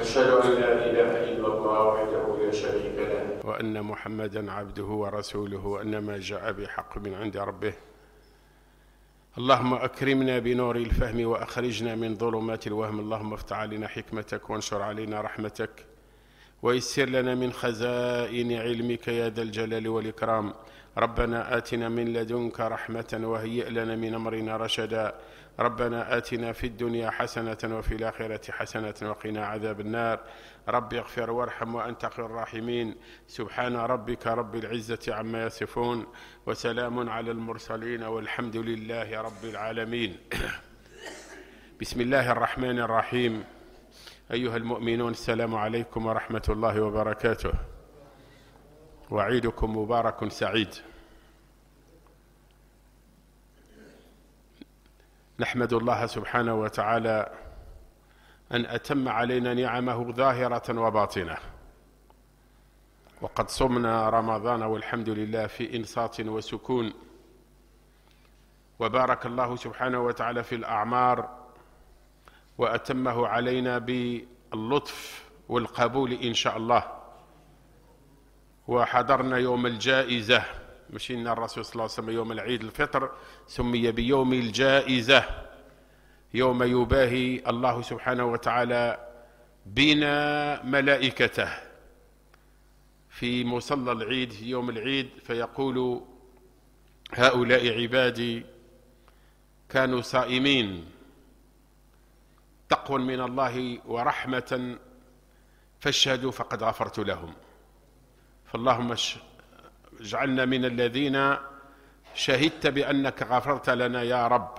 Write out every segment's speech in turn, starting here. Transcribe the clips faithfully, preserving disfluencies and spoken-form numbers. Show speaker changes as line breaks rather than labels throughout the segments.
أشهد أن لا إله إلا الله وحده لا شريك له
وأن محمدا عبده ورسوله وأن ما جاء بحق من عند ربه. اللهم أكرمنا بنور الفهم وأخرجنا من ظلمات الوهم. اللهم افتح علينا حكمتك وانشر علينا رحمتك ويسر لنا من خزائن علمك يا ذا الجلال والإكرام. ربنا آتنا من لدنك رحمة وهيئ لنا من أمرنا رشدا. ربنا آتنا في الدنيا حسنة وفي الآخرة حسنة وقنا عذاب النار. رب اغفر وارحم وأنت خير الراحمين. سبحان ربك رب العزة عما يصفون وسلام على المرسلين والحمد لله رب العالمين. بسم الله الرحمن الرحيم. أيها المؤمنون، السلام عليكم ورحمة الله وبركاته، وعيدكم مبارك سعيد. نحمد الله سبحانه وتعالى أن أتم علينا نعمه ظاهرة وباطنة، وقد صمنا رمضان والحمد لله في إنصات وسكون، وبارك الله سبحانه وتعالى في الأعمار وأتمه علينا باللطف والقبول إن شاء الله. وحضرنا يوم الجائزة، مشينا الرسول صلى الله عليه وسلم يوم العيد الفطر سمي بيوم الجائزة، يوم يباهي الله سبحانه وتعالى بنا ملائكته في مصلى العيد يوم العيد، فيقول: هؤلاء عبادي كانوا صائمين تقوى من الله ورحمة فاشهدوا فقد غفرت لهم. فاللهم اجعلنا من الذين شهدت بأنك غفرت لنا يا رب.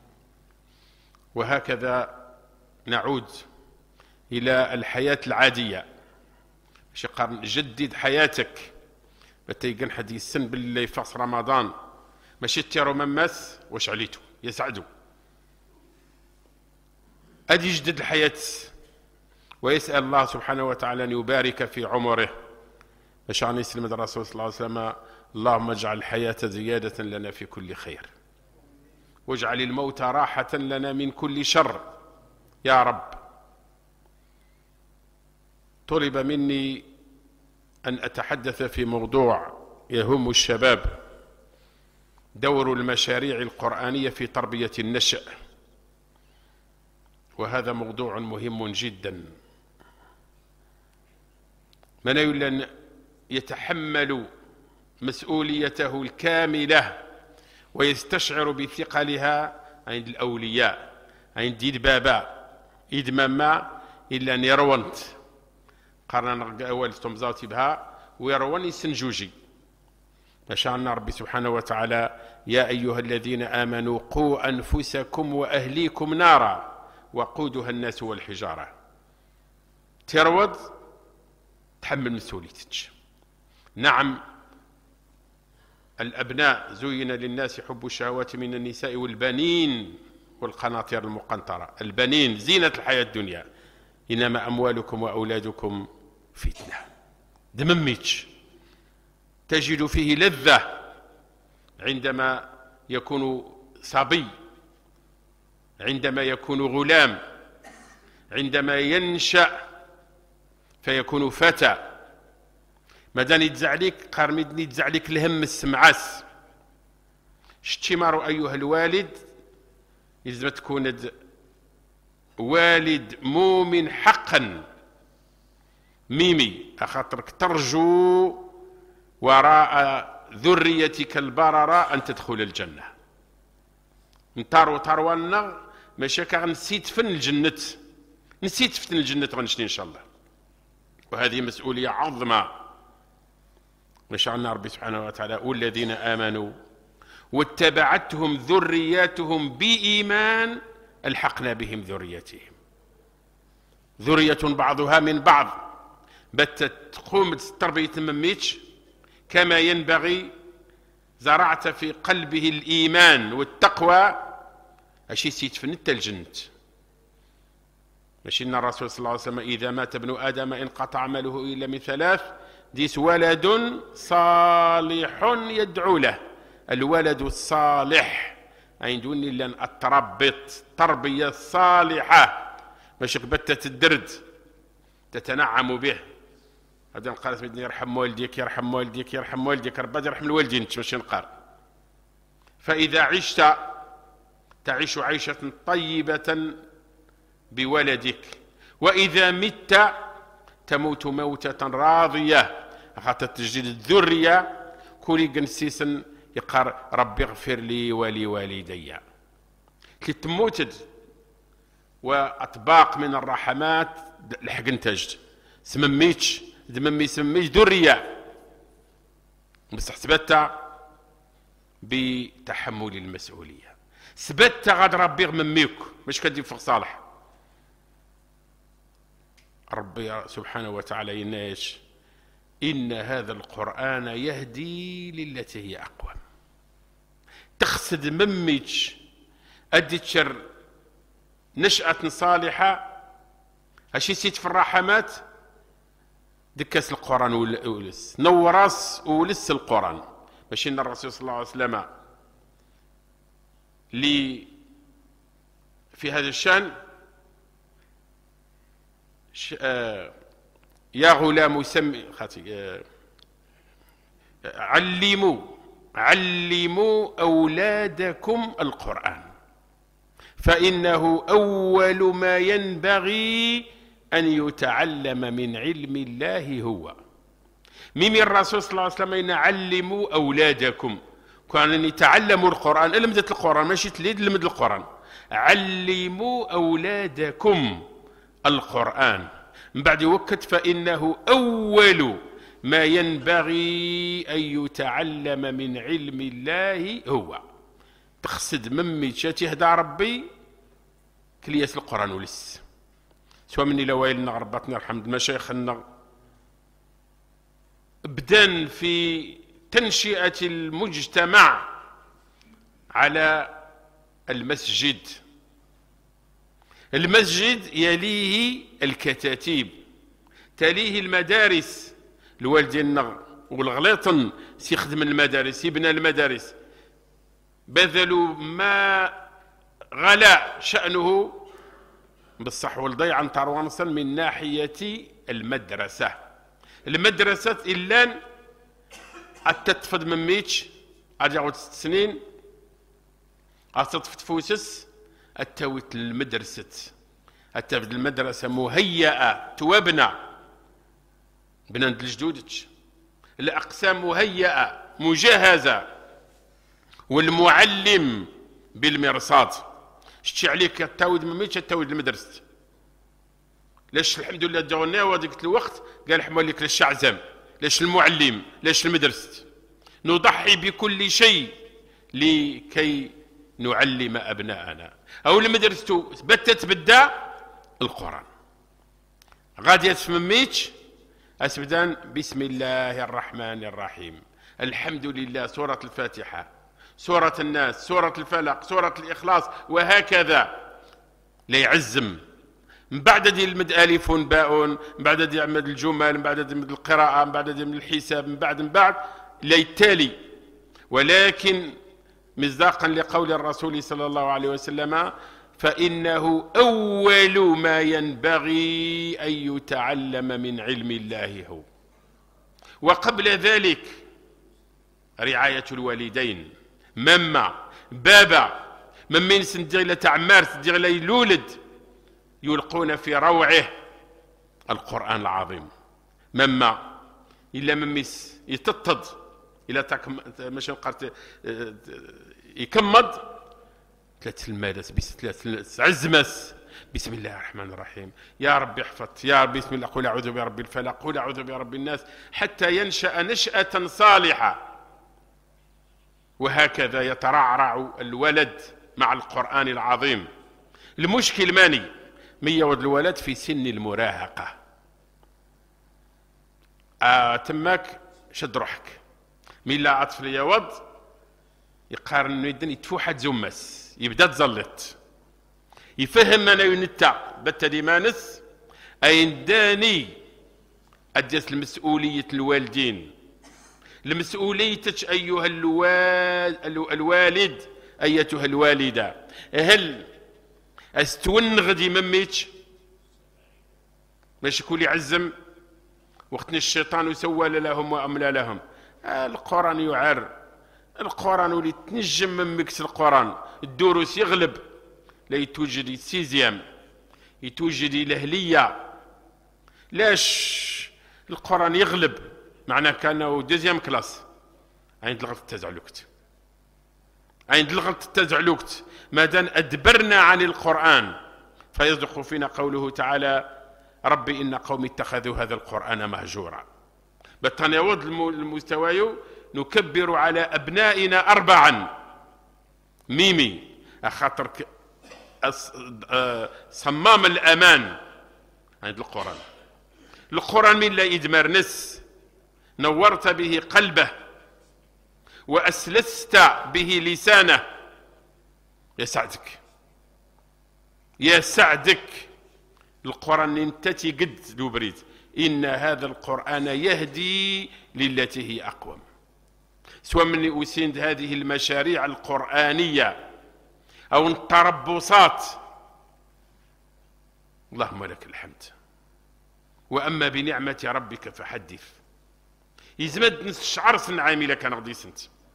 وهكذا نعود إلى الحياة العادية، شقر جدد حياتك بتيقن حد السن باللي فاس رمضان ماشي تيرو مماس واش عليتو يسعدوا أدي يجدد الحياة، ويسأل الله سبحانه وتعالى أن يبارك في عمره. فشان يسلم الرسول صلى الله عليه وسلم: اللهم اجعل الحياة زيادة لنا في كل خير واجعل الموت راحة لنا من كل شر يا رب. طلب مني أن أتحدث في موضوع يهم الشباب: دور المشاريع القرآنية في تربية النشء. وهذا موضوع مهم جدا. من يلن يتحمل مسؤوليته الكاملة ويستشعر بثقلها عند الأولياء، عند يد بابا يد ماما إلا نيرونت قرنا أول تمزاوتي بها ويروني سنجوجي. فشأن ربي سبحانه وتعالى: يا أيها الذين آمنوا قوا أنفسكم وأهليكم نارا وقودها الناس والحجارة. تروض تحمل مسؤوليتك. نعم، الأبناء زين للناس حب الشهوات من النساء والبنين والقناطير المقنطرة. البنين زينة الحياة الدنيا، إنما أموالكم وأولادكم فتنة. دمميتش تجد فيه لذة عندما يكون صبي، عندما يكون غلام، عندما ينشأ فيكون فتى. مادام يتزعليك قارميدني يتزعليك الهم السمعاس. شتي مارو أيها الوالد لازم تكون والد مؤمن حقا ميمي، أخاطرك ترجو وراء ذريتك البررة أن تدخل الجنة. نطارو تاروانا ماشي نسيت فن الجنة، نسيت فن الجنة غنشتي إن شاء الله. وهذه مسؤولية عظمى. وشعلنا ربي سبحانه وتعالى: والذين آمنوا واتبعتهم ذرياتهم بإيمان ألحقنا بهم ذريتهم. ذرية بعضها من بعض، بت تقوم تربية مميتش كما ينبغي، زرعت في قلبه الإيمان والتقوى، أشي سيتفنت الجنة. ماشي إن الرسول صلى الله عليه وسلم: إذا مات ابن آدم انقطع عمله إلا من ثلاث: ديس ولد صالح يدعو له. الولد الصالح عندوني لن أتربط تربية صالحة، ماشي قبتة الدرد تتنعم به. هذا قالت بدني يرحم والديك يرحم والديك يرحم والديك، ربي يرحم الوالدين انت ماشي نقار. فإذا عشت تعيش عيشة طيبة بولدك، وإذا مت تموت موتة راضية، خاطر تجديد الذرية كولي قنسيسا يقار ربي اغفر لي ولوالدي. كي تموتد وأطباق من الرحمات لحق انتجد سمميتش دممي سميتش ذرية، بس حسبتها بتحمل المسؤولية، سبتها غاد ربي يغمميك باش كدير فوق صالح. ربي سبحانه وتعالى يناش إن هذا القرآن يهدي للتي هي أقوم. تخسد مميتش أدتشر نشأة صالحة هشي سيت في الرحمات دكاس القرآن ولس نوراس ولس القرآن. ماشي ان الرسول صلى الله عليه وسلم لي في هذا الشأن آه يا غلام سمي خاتي آه علموا علموا أولادكم القرآن فإنه أول ما ينبغي أن يتعلم من علم الله هو. ميمي الرسول صلى الله عليه وسلم يعلموا أولادكم كان يتعلموا القرآن لمدة القرآن ماشي تليد لمد القرآن. علموا أولادكم القرآن من بعد وكت فإنه أول ما ينبغي أن يتعلم من علم الله هو. تقصد ممي تشاتي هدا ربي كلياس القرآن ولس سواء مني لوالنا ربطنا الحمد مشايخنا ابدا في تنشئة المجتمع على المسجد. المسجد يليه الكتاتيب تليه المدارس. الوالدين والغليطن سيخدم المدارس يبنى المدارس بذلوا ما غلا شأنه بالصح والضيع عن طروانصا من ناحية المدرسة. المدرسة إلا أتتفض من ميتش أرجعوا ست سنين أتتفض فوسس أتوت المدرسة أتفض المدرسة مهيئة توابنى بناند الجدودتش الأقسام مهيئة مجهزة والمعلم بالمرصاد شتي عليك تاود من ميتش تاود المدرسة. لاش الحمد لله دعونا وذيك الوقت قال حمل لك للشعزم لاش المعلم لاش المدرسة. نضحي بكل شيء لكي نعلم أبناءنا. أو المدرسة بتت بدا القرآن غادي يتفهم ميتش أسبدان بسم الله الرحمن الرحيم الحمد لله سورة الفاتحة سورة الناس سورة الفلق سورة الإخلاص وهكذا. لا يعزم من بعد دي المد ألف باء من بعد دي عمد الجمل من بعد دي من القراءة من بعد دي من الحساب من بعد من بعد لا يتالي. ولكن مصداقا لقول الرسول صلى الله عليه وسلم فإنه أول ما ينبغي أن يتعلم من علم الله هو. وقبل ذلك رعاية الوالدين مما بابا ممن سندير إلى تعمار سندير إلى يلولد يلقون في روعه القرآن العظيم. مما إلا مميس يتطد إلى تاك ماشي نقرت يكمض ثلاث المادس بس ثلاث عزمس بسم الله الرحمن الرحيم يا رب احفظ يا رب بسم الله قل أعوذ برب الفلق قل أعوذ برب الناس حتى ينشأ نشأة صالحة. وهكذا يترعرع الولد مع القرآن العظيم. المشكل ماني ميود الولد في سن المراهقة آه تماك شد روحك من لا أطفال يود يقارن يدن يتفوحد زمس يبدا تزلط يفهم أنا ينتا بتدي مانس أين داني أديت المسؤولية الوالدين المسؤوليتك أيها الوالد أيتها الوالدة. هل استون غدي مميتش ماشي كل يعزم وقت الشيطان سول لهم وأملى لهم. آه القرآن يعر، القرآن ولي تنجم من مكس القرآن، الدروس يغلب، لا يتوجد السيزيام، يتوجد الأهلية. لاش القرآن يغلب؟ معناه كانوا دوزيام كلاس. عند الغلط التزعلوكت، عند الغلط التزعلوكت مادام أدبرنا عن القرآن فيصدق فينا قوله تعالى: ربي إن قومي اتخذوا هذا القرآن مهجورا. بالتناوض المستوى نكبر على أبنائنا أربعا ميمي أخاطر صمام الأمان عند القرآن. القرآن من لا إدمار نس، نورت به قلبه وأسلست به لسانه. يا سعدك يا سعدك القرآن انتتي قد لو بريد. إن هذا القرآن يهدي للتي هي أقوم. سواء من أسند هذه المشاريع القرآنية أو التربصات، اللهم لك الحمد. وأما بنعمة ربك فحدث. يزمد نشعر سن عاملة كان غدي سنت.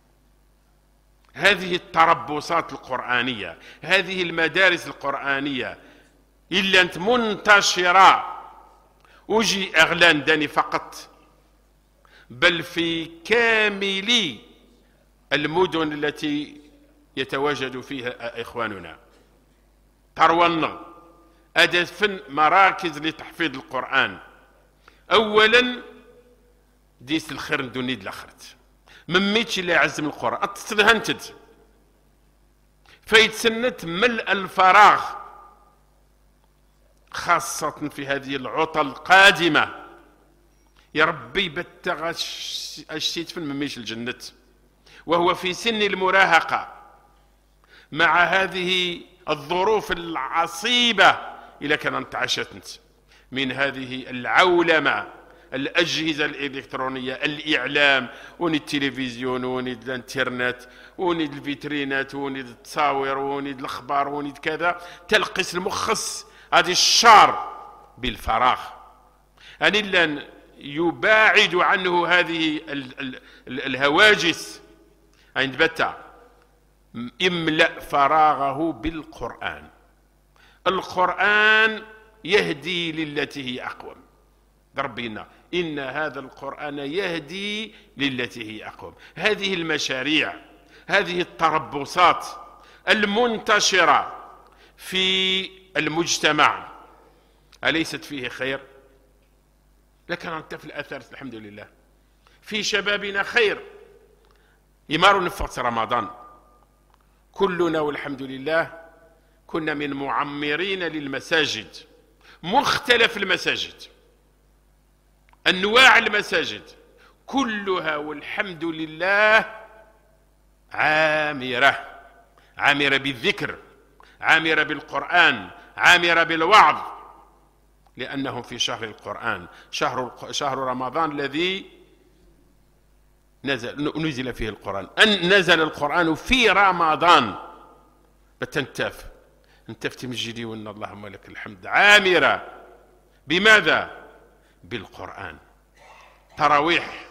هذه التربصات القرآنية، هذه المدارس القرآنية إلا أنت منتشرة وجي أغلان داني فقط، بل في كامل المدن التي يتواجد فيها إخواننا. ترونا أدفن مراكز لتحفيظ القرآن. أولا ديس الخير ندوني دلاخرت مميتش اللي يعزم القرآن أتصدهنتد فيتسنت ملء الفراغ، خاصة في هذه العطل القادمة. يا ربي بتغ الشيت في مميش الجنة وهو في سن المراهقة مع هذه الظروف العصيبة. إلى كان انتعشت من هذه العولمة، الأجهزة الإلكترونية، الإعلام، وني التلفزيون، وني الانترنت، وني الفيترينات، وني التصاوير، وني الأخبار، وني كذا، تلقس المخص هذه الشار بالفراغ. أن إلا يباعد عنه هذه ال ال ال الهواجس عند بتا املأ فراغه بالقرآن. القرآن يهدي للتي هي أقوم. ربنا إن هذا القرآن يهدي للتي هي أقوم. هذه المشاريع، هذه التربصات المنتشرة في المجتمع أليست فيه خير؟ لكن أنت في الأثر الحمد لله في شبابنا خير. يمارو نفقت رمضان كلنا والحمد لله كنا من معمرين للمساجد، مختلف المساجد، أنواع المساجد كلها والحمد لله عامرة، عامرة بالذكر، عامرة بالقرآن، عامرة بالوعظ، لأنهم في شهر القرآن، شهر شهر رمضان الذي نزل نزل فيه القرآن. أن نزل القرآن في رمضان بتنتف انتف تمجدي وإن اللهم لك الحمد. عامرة بماذا؟ بالقرآن. تراويح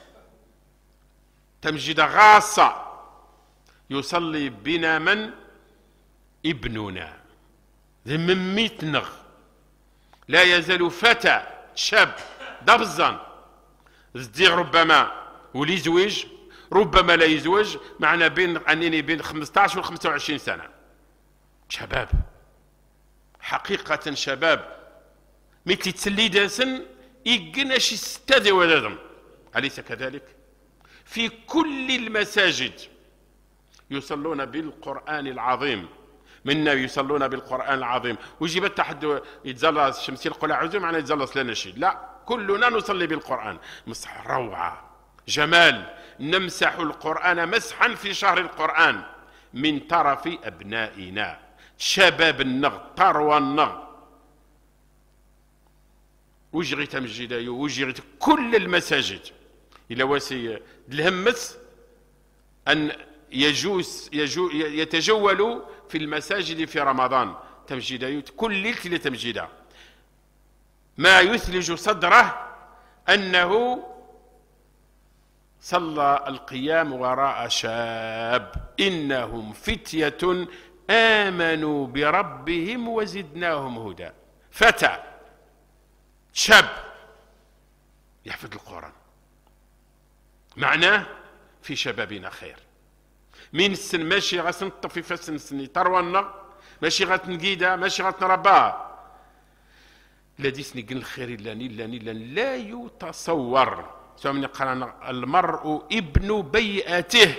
تمجيدة غاصة يصلي بنا من؟ ابننا من ميت نغ. لا يزال فتى شاب دبزا زديغ ربما ولي زوج، ربما لا يزوج، معنا بين عنيني بين خمسة عشر و خمسة وعشرين سنة. شباب حقيقة شباب مثل تسلي داسن يقنا شي ستة ولادهم. أليس كذلك؟ في كل المساجد يصلون بالقرآن العظيم، منا يصلون بالقرآن العظيم. وجبت حد يتزلص شمسي القلع عزو معنا يتزلص لنا شيء، لا، كلنا نصلي بالقرآن. مسح روعة جمال، نمسح القرآن مسحا في شهر القرآن من طرف أبنائنا، شباب النغ، طروى النغ، وجغي تمجيدايو وجغي كل المساجد. إلى واسي الهمس أن يجوز يجو يتجولوا في المساجد في رمضان تمجيدايو كل ليلة تمجيدا. ما يثلج صدره أنه صلى القيام وراء شاب: إنهم فتية آمنوا بربهم وزدناهم هدى. فتى شاب يحفظ القرآن، معناه في شبابنا خير. من السن ماشي غتنطفي في سن سني ترونا، ماشي غتنقيدا، ماشي غتنربا. لا ديسني قل الخير إلا نيلا نيلا لا يتصور. سوى قرانا المرء ابن بيئته.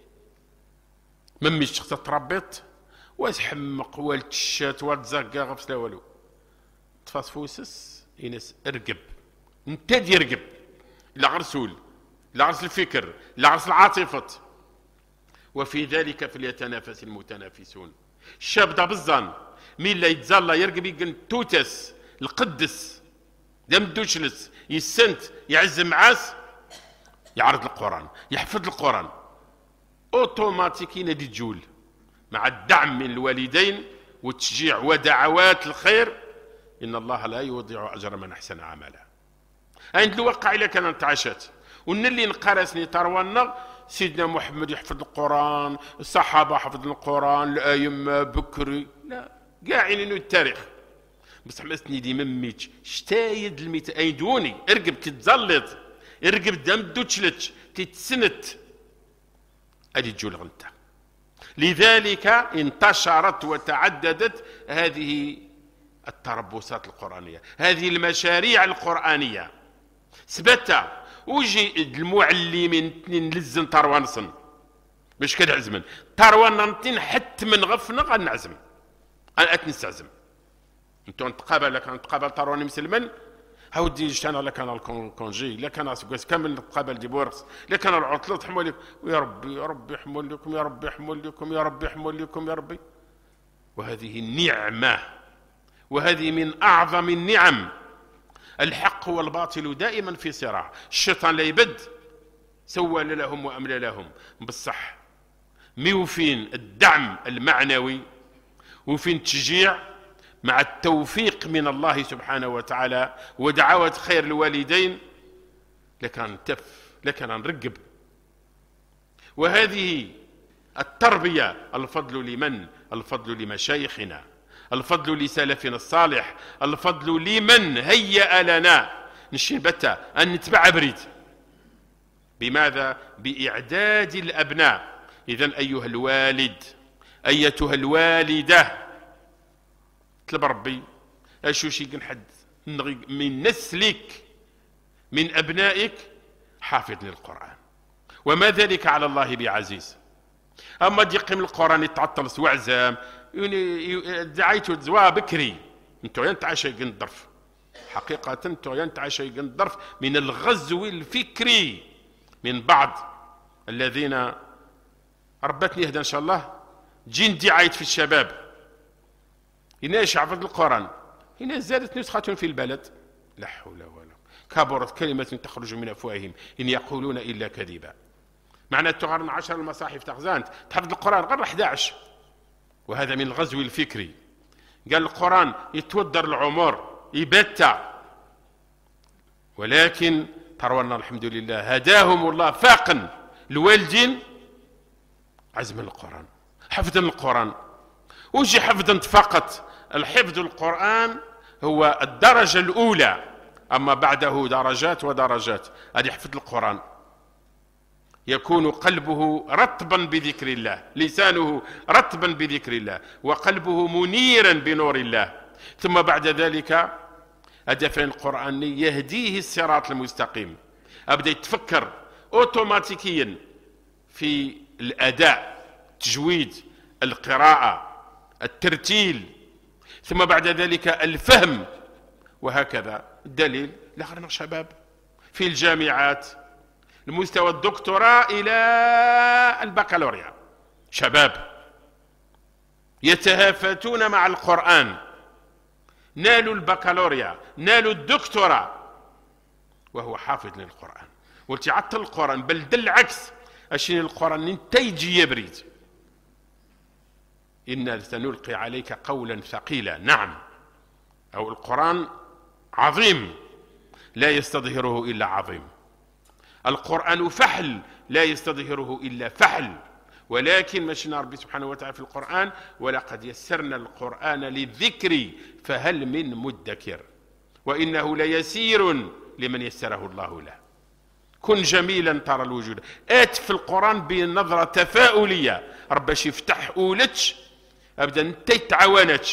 مميش تتربط وتحمق والتشات وتزقا غفص لا والو. تفاسفوسس ينس ارقب، انت دي ارقب، لا غرسول لا غرس الفكر لا غرس العاطفة. وفي ذلك فليتنافس المتنافسون. الشاب دا بالظن مين لا يتزلى يرقب يقن توتس القدس دم دوشلس يسنت يعز معاس يعرض القرآن يحفظ القرآن اوتوماتيكي نادي جول مع الدعم من الوالدين والتشجيع ودعوات الخير. إن الله لا يضيع أجر من أحسن عملا. عند الواقع إلا كان نتعشت ونلي نقرسني تروانا سيدنا محمد يحفظ القرآن، الصحابة حفظوا القرآن، الأئمة بكري، لا قاعدين التاريخ. بس حمسني دي مميتش شتايد الميت ايدوني ارقب تتزلط ارقب دم دوتشلت تتسنت ادي تجول غنتا. لذلك انتشرت وتعددت هذه التربصات القرآنية، هذه المشاريع القرآنية. سبتا وجي المعلمين نلزن تروانصن باش كده عزمن ترواننتين حتى من غفنا غنعزم انا اتنستعزم. انتو نتقابل لك نتقابل تروني مسلمن هاودي جتانا لا كان الكونجي لا كان كامل نتقابل دي بورس لا كان العطله تحمل لك ويا ربي يا ربي يحمل لكم يا ربي يحمل لكم يا ربي يحمل لكم يا ربي. وهذه النعمه وهذه من اعظم النعم. الحق والباطل دائما في صراع، الشيطان لا يبد سول لهم واملى لهم. بصح ميوفين الدعم المعنوي وفين التشجيع مع التوفيق من الله سبحانه وتعالى ودعوة خير الوالدين لكان تف لكان نرقب. وهذه التربية الفضل لمن؟ الفضل لمشايخنا، الفضل لسلفنا الصالح، الفضل لمن هيأ لنا نشبتا أن نتبع بريد. بماذا؟ بإعداد الأبناء. إذن أيها الوالد أيتها الوالدة طلب ربي اشو شي حد من نسلك من ابنائك حافظ للقرآن، وما ذلك على الله بعزيز. اما يقيم القرآن يتعطل سواع زام دعيتو زوا بكري انتو ينتعشى يقن الظرف. حقيقة انتو ينتعشى يقن الظرف من الغزو الفكري من بعض الذين ربتني يهدى ان شاء الله جين دعايت في الشباب. هنا حفظ القرآن هنا زادت نسخة في البلد لا حول ولا كبرت كلمة تخرج من أفواههم إن يقولون إلا كذبا. معنى تغرن عشر المصاحف تغزانت تحفظ القرآن غير أحد عشر. وهذا من الغزو الفكري. قال القرآن يتودر العمر يبتع، ولكن ترونا الحمد لله هداهم الله فاقا الوالدين عزم القرآن حفظا القرآن. وجي حفظا فقط. الحفظ القرآن هو الدرجة الأولى، أما بعده درجات ودرجات. هذا يحفظ القرآن يكون قلبه رطبا بذكر الله، لسانه رطبا بذكر الله، وقلبه منيرا بنور الله. ثم بعد ذلك هدفين القرآن يهديه الصراط المستقيم. أبدأ يتفكر أوتوماتيكيا في الأداء، تجويد، القراءة، الترتيل، ثم بعد ذلك الفهم، وهكذا. الدليل لغرنا شباب في الجامعات لمستوى الدكتوراه إلى البكالوريا، شباب يتهافتون مع القرآن، نالوا البكالوريا نالوا الدكتوراه وهو حافظ للقرآن. وتعطل القرآن بل دل عكس أشين القرآن نتيجي يبريد. إنا سنلقي عليك قولا ثقيلا. نعم، أو القرآن عظيم لا يستظهره إلا عظيم. القرآن فحل لا يستظهره إلا فحل. ولكن مشينا ربي سبحانه وتعالى في القرآن ولقد يسرنا القرآن للذكر فهل من مدكر وإنه ليسير لمن يسره الله له. كن جميلا ترى الوجود. آت في القرآن بنظرة تفاؤلية رب باش يفتح أولتش أبدا انت تعاونتش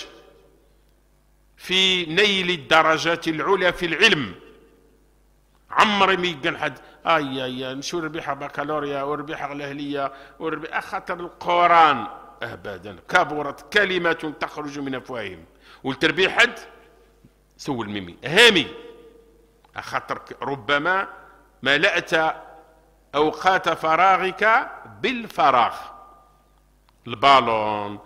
في نيل الدرجات العلى في العلم. عمري ما يقال حد اي اي نشوف ربيحه بكالوريا وربيحه الاهليه وربيحه خاطر القران ابدا. كبرت كلمه تخرج من افواههم والتربيه حد سول ميمي هامي خاطر ربما ملأت اوقات فراغك بالفراغ. البالون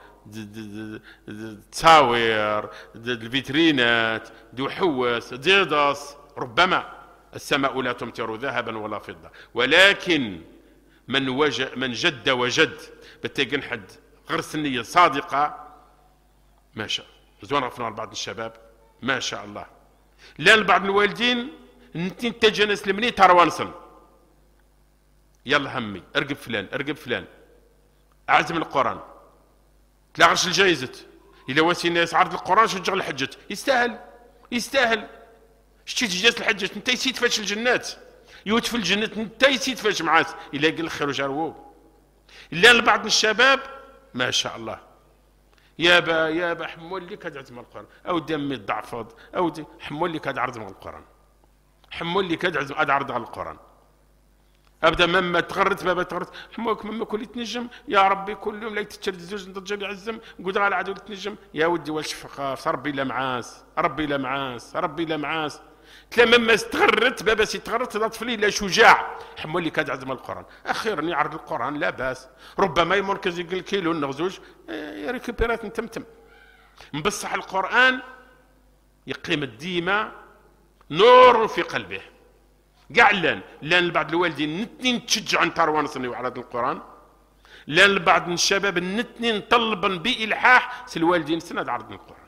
التصاوير الفيترينات دو حوس ديداس. ربما السماء لا تمطر ذهبا ولا فضة ولكن من وجد من جد وجد بتيجن حد غرس النية صادقة ما شاء زوان غفنا بعض الشباب ما شاء الله. لان بعض الوالدين انت انت جنس لمني تروانصن يلا همي ارقب فلان ارقب فلان اعزم القرآن تلاغش الجايزة إلا واسي الناس عرض القرآن شجع الحجة يستاهل يستاهل. شتي تجلس الحجة انت يسيد فاش الجنات يوت في الجنة انت يسيد فاش معاس إلا قال الخير وجاروه. إلا لبعض الشباب ما شاء الله يابا يابا حمول لي كاد عزم القرآن أو دمي الضعفاض أو دي حمول لي كاد عرض القرآن حمول لي كاد عزم عرض على القرآن. ابدا مما تغرت بابا تغرت حموك مما كل تنجم يا ربي كل يوم لا تتشرد زوج نضجر يعزم قد على عدو تنجم يا ودي واش فقاف ربي لا معاس ربي لا معاس ربي لا معاس. تلا مما استغرت بابا سي تغرت طفلي لا شجاع حمول لي كاد عزم القران اخيرا يعرض القران لا باس. ربما يمركز يقول كيلو نغزوج يا ريكوبيرات نتمتم بصح القران يقيم ديما نور في قلبه. كاع لان لان بعض الوالدين نتنين تشجعوا نتاروان صنيو على القران لان بعض الشباب نتنين طلبا بالحاح سي الوالدين سند عرض القران.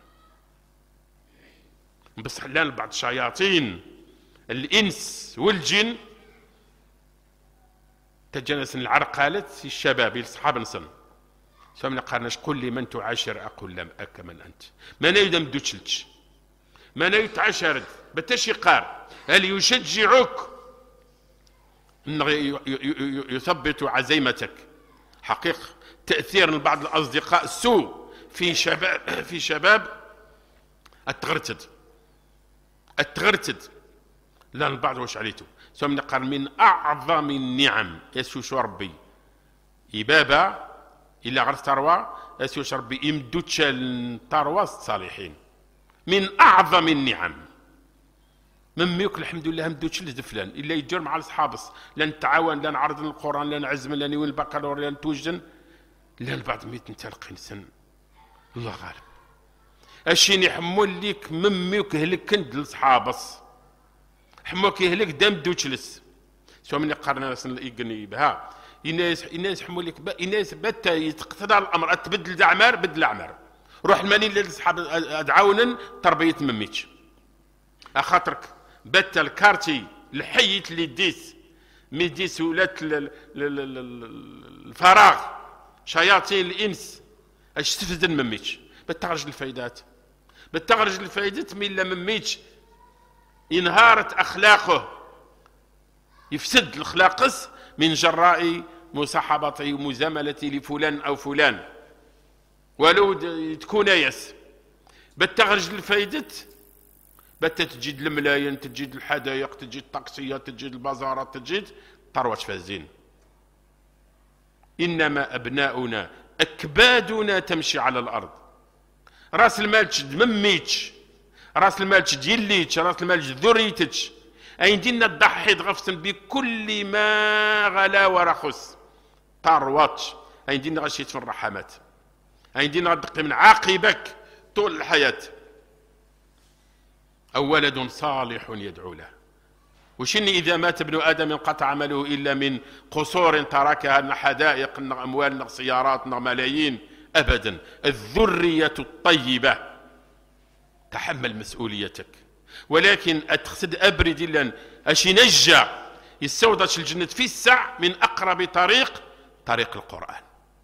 بصح لان بعض الشياطين الانس والجن تجنس العرقالة الشباب الصحاب نصن فمن قالناش قل لي من تعاشر اقول لم اك من انت ما نايد مدوتشلتش ما نايد تعاشرت بتشي قار هل يشجعك يثبت عزيمتك. حقيقة تأثير بعض الأصدقاء السوء في شباب في شباب التغرتد التغرتد لا البعض واش عليته سوى قال من أعظم النعم يسوش ربي إبابة إلا غير تروى يسوش ربي يمدوتش التروى الصالحين من أعظم النعم. من ميوك الحمد لله مدوتش لفلان الا يجر مع اصحابس لا نتعاون لا نعرض القران لا نعزم لا نوين البكالوريا لا نتوجن لا البعض ميت نتلقي نسن الله غالب. اشيني حمول ليك من ميوك هلك كند لصحابس حموك يهلك دام دوتشلس سو من قرنا يقني بها الناس الناس حمول لك الناس بتا يتقتضى الامر تبدل الاعمار بدل الاعمار روح الماني للصحاب ادعاونا تربيه مميتش اخاطرك بات الكارتي الحيت اللي ديس مي ديس ولات الفراغ شياطين الانس اش تفزن مميتش بتخرج الفايدات بتخرج الفايدات من لا مميتش انهارت اخلاقه يفسد الاخلاقس من جراء مصاحبته ومزاملته لفلان او فلان ولو تكون يس بتخرج الفايدات بت تجد الملايين تجد الحدائق تجد الطاكسيات تجد البازارات تجد ثروة فازين. انما ابناؤنا اكبادنا تمشي على الارض. راس المال تشد مميتش راس المال تشد يليتش راس المال تشد ذريتش اين دينا تضحي تغفصن بكل ما غلا ورخص ثرواتش اين دينا غشيت في الرحمات اين دينا غدقي من عاقبك طول الحياه. أو ولد صالح يدعو له وشني إذا مات ابن آدم انقطع عمله إلا من قصور تركها حدائق أموال سيارات ملايين أبدا. الذرية الطيبة تحمل مسؤوليتك ولكن أتخسد أبرد لان أشي نجا يستوضش الجنة في السع من أقرب طريق طريق القرآن.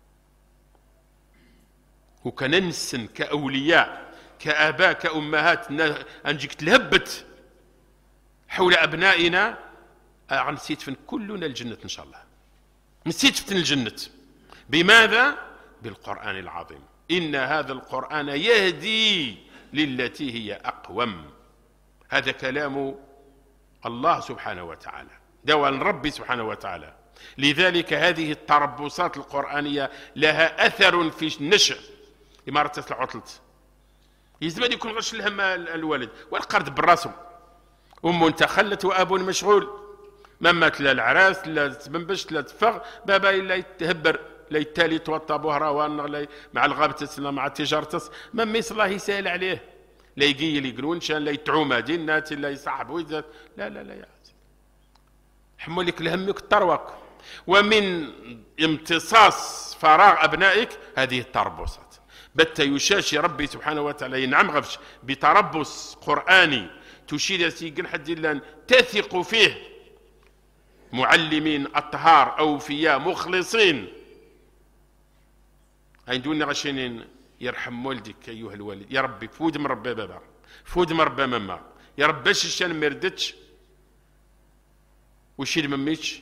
وكننسن كأولياء كآباء كأمهات أنجيك تلهبت حول أبنائنا نسيت فن كلنا الجنة إن شاء الله، نسيت فن الجنة. بماذا؟ بالقرآن العظيم. إن هذا القرآن يهدي للتي هي أقوم. هذا كلام الله سبحانه وتعالى، دواء ربي سبحانه وتعالى. لذلك هذه التربصات القرآنية لها أثر في النشأ. إمارة العطلت يزمن يكون غش الهم الوالد والقرد براسه، أم تخلت وأب مشغول، ما مات لا العراس لا تبنبش لا تفغ بابا لا يتهبر لا يتالي توطى بوهرا مع الغابة مع التجارة ما ميس الله يسهل عليه، لا يجي لي يقولون شان لا يتعوم دينات لا يصاحبوا لا لا لا يا حموا لك لهمك الطروق. ومن امتصاص فراغ أبنائك هذه التربصات. بت يشاشي ربي سبحانه وتعالى ينعم غفش بتربص قرآني تشير سيقن حد لان تثق فيه معلمين أطهار أوفياء مخلصين. عندنا غشين يرحم والدك أيها الوالد، يا ربي فود من ربي بابا فود من ربي ماما، يا رب باش الشان مردتش وشيل مميتش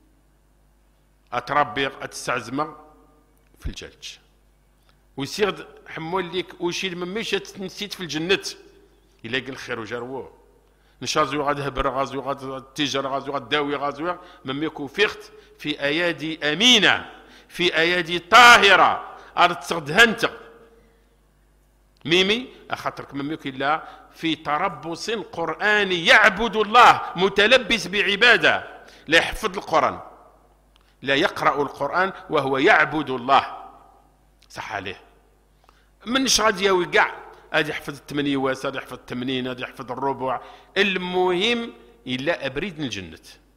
أتربي أتستعزم في الجلج ويصير حمول ليك وشيل مميتش نسيت في الجنة يلاقي الخير وجروه نشازو غاد هبر غازو غاد تجار غازو غاد داوي غازو مميكو فيخت في أيادي أمينة في أيادي طاهرة أرد تغدهنت ميمي أخاطرك مميك إلا في تربص قرآني يعبد الله متلبس بعبادة، لا يحفظ القرآن لا يقرأ القرآن وهو يعبد الله صح عليه. منش غادي يوقع هذا يحفظ الثمانية واس هذا يحفظ الثمانين هذا يحفظ الربع، المهم إلا أبريد من الجنة.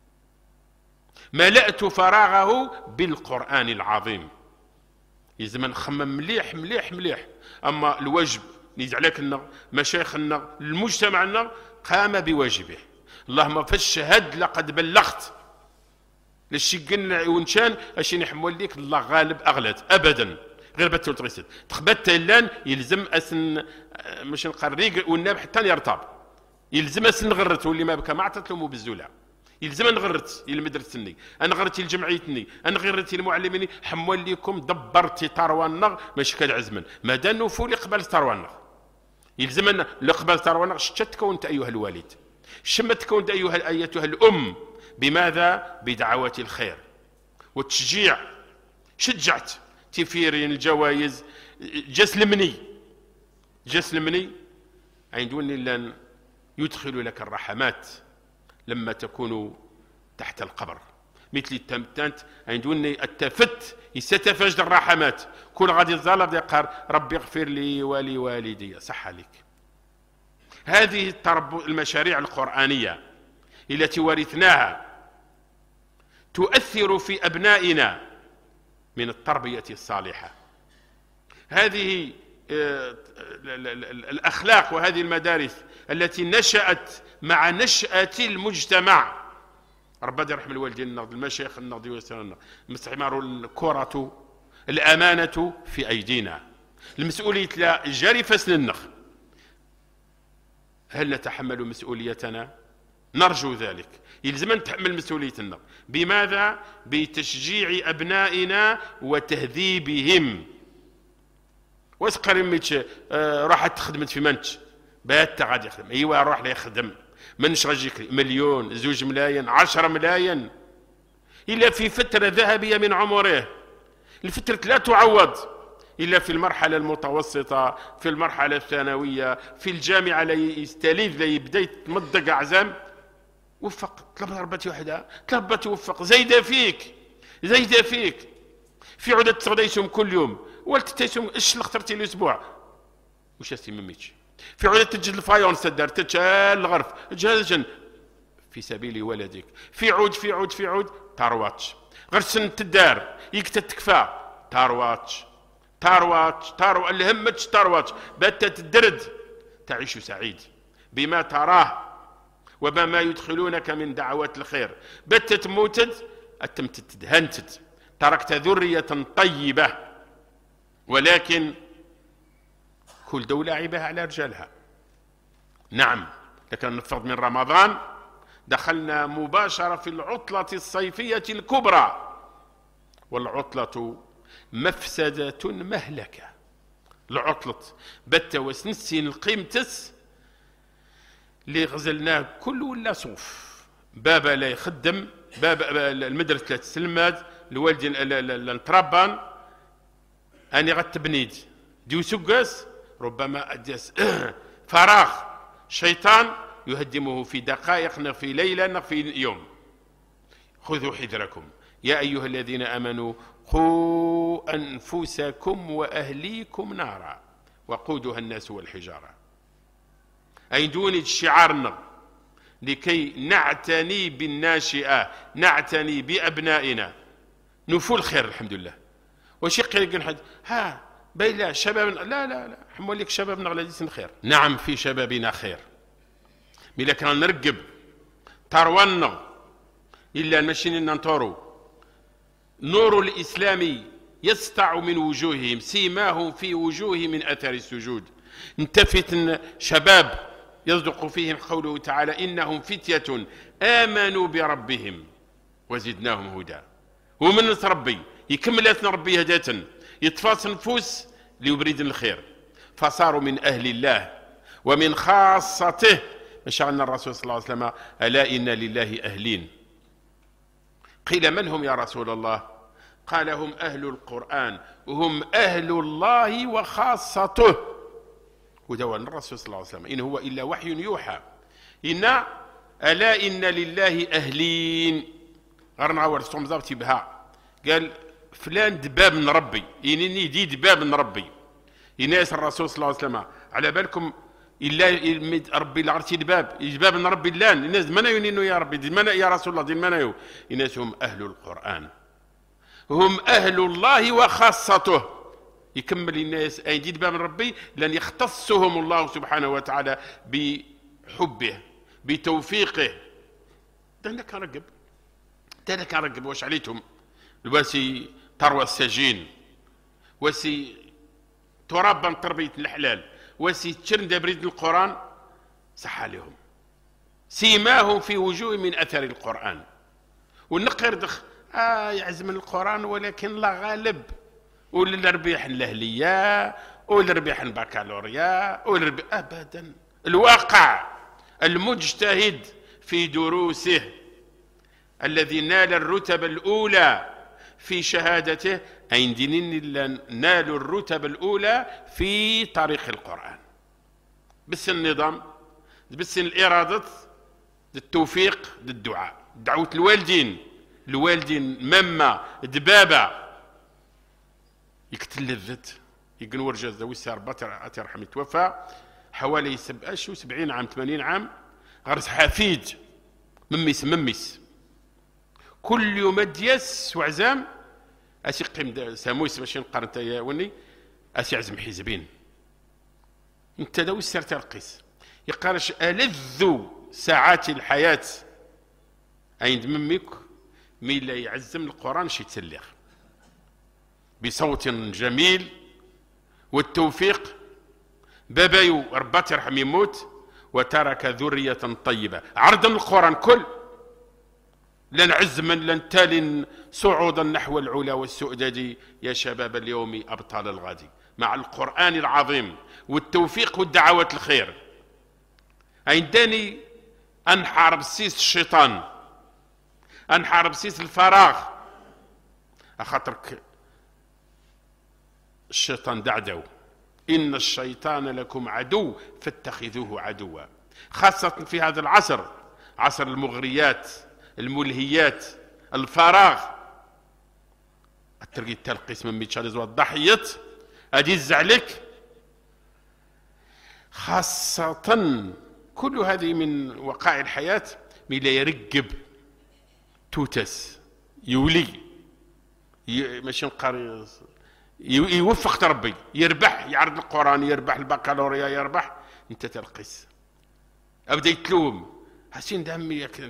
ملأت فراغه بالقرآن العظيم. يزمن خمم مليح مليح مليح. أما الواجب نجعلك لنا مشايخنا المجتمع قام بواجبه. اللهم فالشهد لقد بلغت للشي قلنا ونشان اشي نحمل ليك الله غالب اغلت ابدا غير بتول تغسل تخبت لان يلزم اسن مش نقريق والناب حتى يرتاب يلزم اسن غرت واللي ما بكى ما عطتلهم بالزوله يلزم نغرت المدرسني انا غرتي الجمعيتني انا غرتي المعلمين حمول لكم دبرتي تروانغ ماشي كالعزمن ما دانو فولي قبل تروانغ يلزمنا لقبل تروانغ شتك وانت ايها الوالد شمتك وانت ايها ايتها الام. بماذا؟ بدعوات الخير والتشجيع. شجعت تفيرين الجوائز جسلمني جسلمني عندوني لن يدخل لك الرحمات لما تكون تحت القبر مثل التمتنت عندوني التفت يستفجد الرحمات كل غادي الظالم يقار ربي اغفر لي ولي والدي صح عليك. هذه المشاريع القرآنية التي ورثناها تؤثر في أبنائنا من التربية الصالحة. هذه الأخلاق وهذه المدارس التي نشأت مع نشأة المجتمع. ربنا يرحم الوالدين النهض المشايخ النهض يوسرنا مستعمر الكرة الأمانة في أيدينا المسؤولية لا جاري فسن النخ. هل نتحمل مسؤوليتنا؟ نرجو ذلك. يلزم أن نتحمل مسؤوليتنا. بماذا؟ بتشجيع أبنائنا وتهذيبهم. واسقر ميتش آه راحت خدمت في منش بات غادي يخدم ايوا روح لا يخدم منش غادي يكري مليون زوج ملايين عشرة ملايين الا في فتره ذهبيه من عمره. الفتره لا تعوض الا في المرحله المتوسطه في المرحله الثانويه في الجامعه لا يستلذ لا يبدا يتمضق اعزام. وفق طلب ربتي وحده طلب توفق زايده فيك زايده فيك في عدد تغديتهم كل يوم والتتيسم اش اللي اخترتي الاسبوع واش اسي مميتش في عدد تجد الفايونس دارت تشال الغرف جهاز في سبيل ولدك في عود في عود في عود تارواتش غير سن تدار يكت تكفى تارواتش تارواتش تارو اللي همتش تارواتش بات تدرد تعيش سعيد بما تراه وبما يدخلونك من دعوات الخير. بتت موتت أتمتت هنتت، تركت ذرية طيبة. ولكن كل دولة عيبها على رجالها. نعم، لكن نفرض من رمضان دخلنا مباشرة في العطلة الصيفية الكبرى، والعطلة مفسدة مهلكة. العطلة بت وسنسين القيمتس اللي غزلناه كل ولا صوف. بابا لا يخدم، بابا المدرسة لا تسلمات، الوالدين نتربان اني غتبنيد ديو سقاس ربما اديس فراغ. شيطان يهدمه في دقائق، نغ في ليلة، نغ في يوم. خذوا حذركم يا أيها الذين آمنوا قوا أنفسكم وأهليكم نارا وقودها الناس والحجارة. أي دون شعارنا لكي نعتني بالناشئة، نعتني بأبنائنا، نفول خير الحمد لله. وش يقول حد ها بيلا شبابنا، لا لا لا حمول لك شبابنا غلاديس خير. نعم في شبابنا خير، ملا كان نرقب ترونا إلا المشين ننطروا نور الإسلام يسطع من وجوههم سيماهم في وجوههم من أثر السجود. انتفت شباب يصدق فيهم قوله تعالى إنهم فتية آمنوا بربهم وزدناهم هدى. ومن ربي يكملت ربي هداة يتفاص نفوس ليبرد الخير، فصاروا من أهل الله ومن خاصته. مشاعرنا الرسول صلى الله عليه وسلم ألا إن لله أهلين. قيل من هم يا رسول الله؟ قال هم أهل القرآن وهم أهل الله وخاصته. ودون الرسول صلى الله عليه وسلم إن هو إلا وحي يوحى. إن ألا إن لله أهلين. غير نعور صمزابتي بها قال فلان دباب من ربي، إنني دي دباب من ربي. يناس الرسول صلى الله عليه وسلم على بالكم إلا ربي لعرتي دباب دباب من ربي اللان. الناس من ينينو يا ربي دي من يا رسول الله دي من يو. الناس هم أهل القرآن هم أهل الله وخاصته. يكمل الناس أي دي دباب من ربي لأن يختصهم الله سبحانه وتعالى بحبه بتوفيقه. ده كان رقب ده كان رقب واش عليتهم الواسي تروى السجين واسي تربى تربية الحلال واسي تشرن بريد القرآن صح عليهم سيماهم في وجوه من أثر القرآن. والنقر دخ آه يعزم القرآن ولكن لا غالب وللربيح الأهلية وللربيح البكالوريا وللربيح أبدا. الواقع المجتهد في دروسه الذي نال الرتب الأولى في شهادته أين دينين نال الرتب الأولى في طريق القرآن بس النظام بس الإرادة التوفيق الدعاء دعوة الوالدين الوالدين مما دبابة يقتل الذات يقنور جاز ويسي أربعة أترحم يتوفى حوالي سبعين عام ثمانين عام غرس حفيد مميس مميس كل يوم دياس وعزام أسي قيم سامويس باش نقارن يا وني أسي عزم حزبين انت داوي السر ترقيس يقارش ألذ ساعات الحياة عند مميك مي لا يعزم القرآن شي تسلخ بصوت جميل والتوفيق بابايو ربات يرحم يموت وترك ذرية طيبة عرضا القرآن كل لن عزما لن تال صعودا نحو العلا والسؤدد يا شباب اليوم أبطال الغد مع القرآن العظيم والتوفيق والدعوات الخير. عندني أنحارب سيس الشيطان أنحارب سيس الفراغ أخاطرك الشيطان دعدو إن الشيطان لكم عدو فاتخذوه عدوا خاصة في هذا العصر عصر المغريات الملهيات الفراغ الترقي التلقيس من ميتشاليز والضحية أدي الزعلك خاصة كل هذه من وقائع الحياة ملا يرقب توتس يولي ماشي نقاري يوفق ربي يربح يعرض القرآن يربح البكالوريا يربح انت تلقيس أبدا يتلوم حسين دامي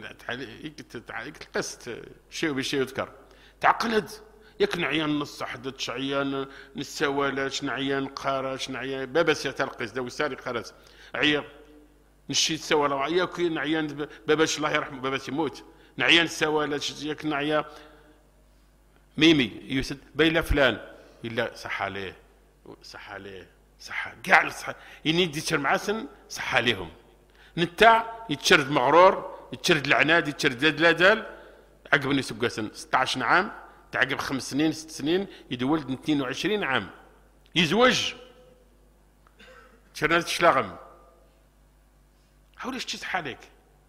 يقصت شيء بشيء يذكر تعقلد ياك نعيان نص حدث عيان نسوالات نعيان قارش نعيان بابس تلقيس داو ساري قارس عيا نشيت سوالا ياك نعيان باباش الله يرحمه باباس يموت نعيان سوالات ياك نعيا ميمي يوسد بيلا فلان الا صح عليه صح عليه صح كاع صح ينيدي تشر معسن صح عليهم نتا يتشرد مغرور يتشرد العناد يتشرد دلادال عقب نسوق ستة عشر عام تعقب خمس سنين ست سنين يدولد اثنين وعشرين عام يزوج تشرنات شلاغم حاولش تصح عليك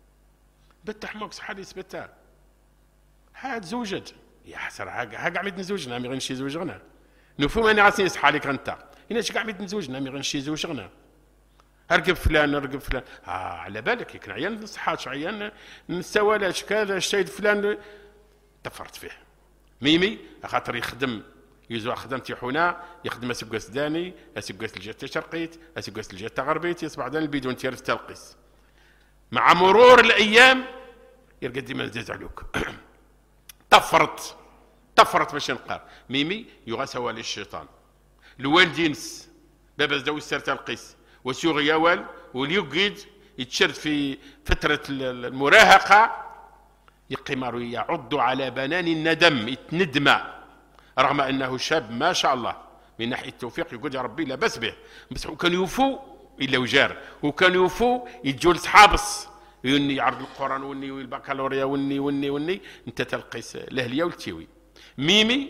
بتح موك صح علي سبتا هاد زوجت يا حسر هاكا هاكا عميد نزوج نامي غنشي زوج غنا نفهم انا عاصني يصح عليك انت هنا شكا عميد نزوج نامي غنشي زوج غنا ارقب فلان ارقب فلان اه على بالك يكون عيان صحات عيان نسوالات كذا الشيء فلان تفرت فيه ميمي خاطر يخدم يزوع خدمتي حنا يخدم اسكاس داني اسكاس الجهه الشرقيت اسكاس الجهه الغربيت يصبح دان البيدون تيرف تلقيس مع مرور الايام يرقد ديما يزعلوك طفرت طفرت باش نقار ميمي يغسوا للشيطان الوالدينس بابا داو السر تلقيس وسوريا وال واليوقيد يتشرد في فتره المراهقه يقمر يعض على بنان الندم يتندم رغم انه شاب ما شاء الله من ناحيه التوفيق يقول يا ربي لا بس به بس وكان يوفو الا وجار وكان يوفو يجوا لصحابس يوني يعرض القران وني والبكالوريا وني وني وني انت تلقيس الاهليه والتيوي ميمي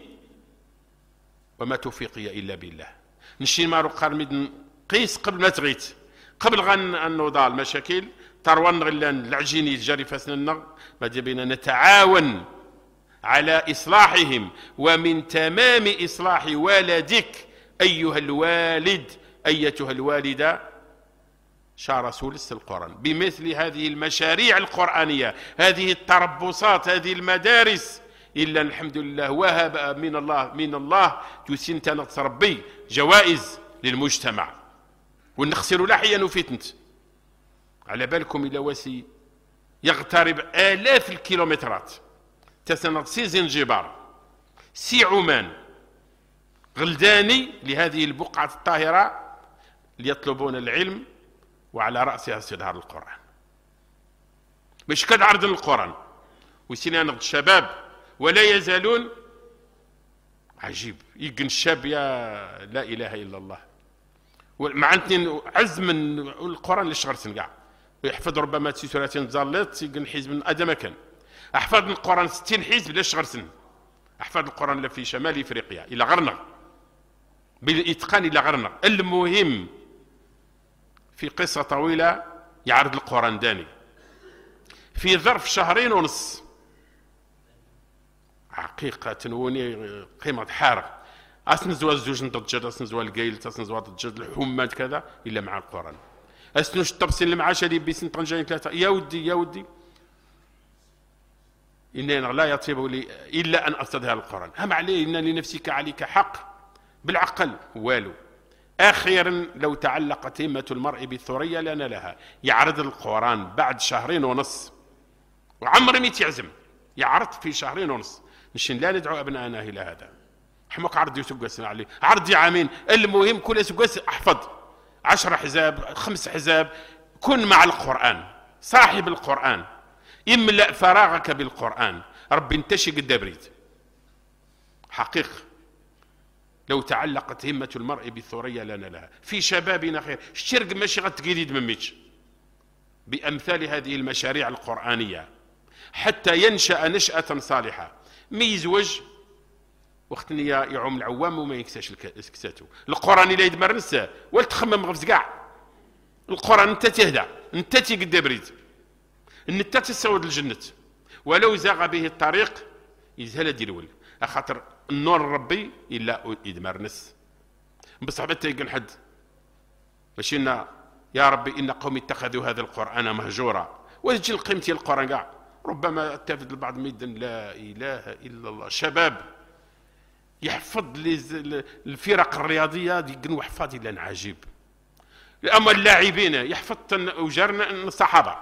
وما توفيقي الا بالله نشي مارو قارميد قيس قبل ما تغيت قبل غن النضال مشاكل تروان غلان العجيني جاري فاسنا ما بينا نتعاون على إصلاحهم ومن تمام إصلاح ولدك أيها الوالد أيتها الوالدة شهر سولس القرآن بمثل هذه المشاريع القرآنية هذه التربصات هذه المدارس إلا الحمد لله وهب من الله من الله تسنتنا ربي جوائز للمجتمع ونخسر لحيا وفتنت على بالكم إلى وسي يغترب آلاف الكيلومترات تسند سي زنجبار سي عمان غلداني لهذه البقعة الطاهرة ليطلبون العلم وعلى رأسها استظهار القرآن باش كد عرض القرآن وسنان الشباب ولا يزالون عجيب يقن الشاب يا لا إله إلا الله مع اثنين عز من القرآن للشغل سنقع ويحفظ ربما سورتين زالت يقن حزب من أدم كان أحفظ من القرآن ستين حزب لا شغل سن أحفظ القرآن في شمال إفريقيا إلى غرنغ بالإتقان إلى غرنغ المهم في قصة طويلة يعرض القرآن داني في ظرف شهرين ونص حقيقة تنوني قيمة حارة أسنزوا الزوج نضجد أسنزوا القيل أسنزوا الضجد الحمات كذا إلا مع القرآن أسنوش الطبسين المعاشة اللي بيسن طنجاني ثلاثة يا ودي يا ودي إننا لا يطيب لي إلا أن أستظهر القرآن هم عليه إن لنفسك عليك حق بالعقل والو أخيرا لو تعلقت همة المرء بالثريا لنا لها يعرض القرآن بعد شهرين ونص وعمر ميت يعزم يعرض في شهرين ونص نشن لا ندعو أبنائنا إلى هذا حمق عرض يسقس عليه عرض عامين المهم كل يسقس احفظ عشر حزاب خمس حزاب كن مع القرآن صاحب القرآن املأ فراغك بالقرآن ربي انتشي قد بريد حقيقة لو تعلقت همة المرء بالثريا لنا لها في شبابنا خير الشرق ماشي غتقيد مميتش بأمثال هذه المشاريع القرآنية حتى ينشأ نشأة صالحة ما يزوج وقت يعوم العوام وما يكساش كساتو القرآن لا يدمر نساه ولا تخمم غفز كاع القرآن انت تهدى انت تيقد بريد انت تسود الجنة ولو زاغ به الطريق يزهل ديرول اخاطر النور ربي الا يدمر نس بصح حتى يقن حد باش إن يا ربي ان قومي اتخذوا هذا القرآن مهجورا وتجي قيمتي القرآن كاع ربما تفد البعض ميدا لا اله الا الله شباب يحفظ الفرق الرياضيه يقنوا حفاظ الا عجيب أما اللاعبين يحفظن وجرنا الصحابة،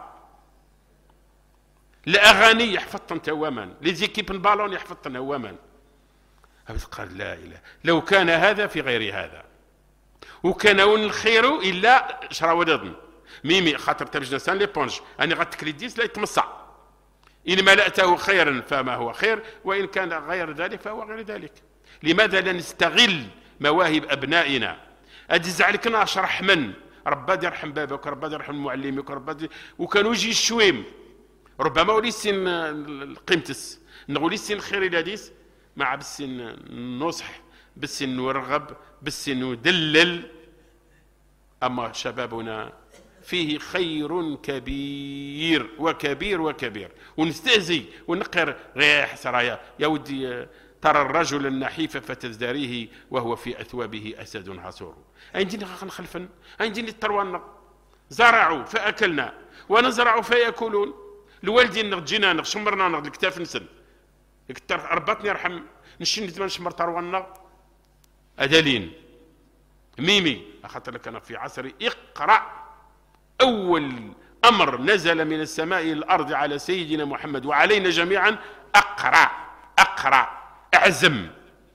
الأغاني يحفظن تواما، ليزيكيب البالون يحفظن تواما. قال لا إله، لو كان هذا في غير هذا وكان الخير إلا شرا ودضن ميمي خاطر تبج نسان ليبونج أني غتكلي ديس لا يتمصع، إن ملأته خيرا فما هو خير، وإن كان غير ذلك فهو غير ذلك. لماذا لا نستغل مواهب أبنائنا؟ أجزعلك نشرح من ربي يرحم بابك، ربي يرحم معلمك، ربي وكانوا يجي الشويم ربما وليسن القيمتس نقوليسن خير الحديث مع بالسن نصح بالسن ورغب بالسن ودلل. أما شبابنا فيه خير كبير وكبير وكبير، ونستهزي ونقر غير سرايا يا ودي ترى الرجل النحيف فتزدريه وهو في أثوابه أسد حصور. عندنا خلفا عندنا التروان زرعوا فأكلنا ونزرعوا فيأكلون. الوالدين نجينا نشمرنا نغد الكتاف نسن ربطني يرحم نشين زمان شمر تروان أدلين ميمي أخطر لك أنا في عصري اقرأ. أول أمر نزل من السماء إلى الأرض على سيدنا محمد وعلينا جميعا أقرأ أقرأ أعزم.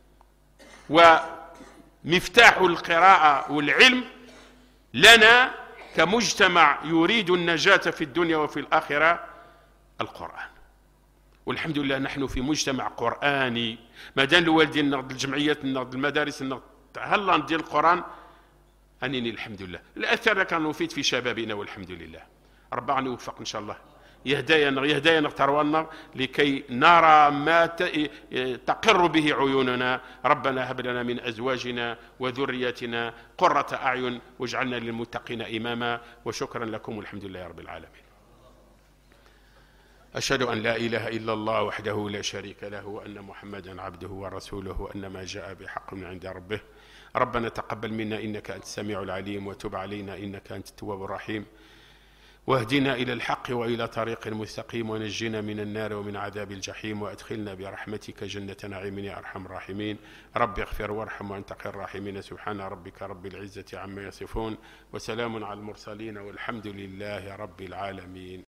ومفتاح القراءة والعلم لنا كمجتمع يريد النجاة في الدنيا وفي الآخرة القرآن. والحمد لله نحن في مجتمع قرآني، ما دام الوالدين نقد الجمعيات نقد المدارس نقد هلا ندير القرآن أنني الحمد لله الأثر كان نفيد في شبابنا والحمد لله. ربنا يوفق إن شاء الله يهدينا يهدينا تروانا لكي نرى ما تقر به عيوننا. ربنا هب لنا من أزواجنا وذرياتنا قرة أعين واجعلنا للمتقين إماما. وشكرا لكم والحمد لله رب العالمين. أشهد أن لا إله إلا الله وحده لا شريك له وأن محمدا عبده ورسوله وأن ما جاء بحق من عند ربه. ربنا تقبل منا إنك أنت السميع العليم وتب علينا إنك أنت التواب الرحيم، واهدنا إلى الحق وإلى طريق مستقيم، ونجنا من النار ومن عذاب الجحيم، وأدخلنا برحمتك جنة نعيم يا أرحم الراحمين. رب اغفر وارحم وأنت خير الراحمين. سبحان ربك رب العزة عما يصفون وسلام على المرسلين والحمد لله رب العالمين.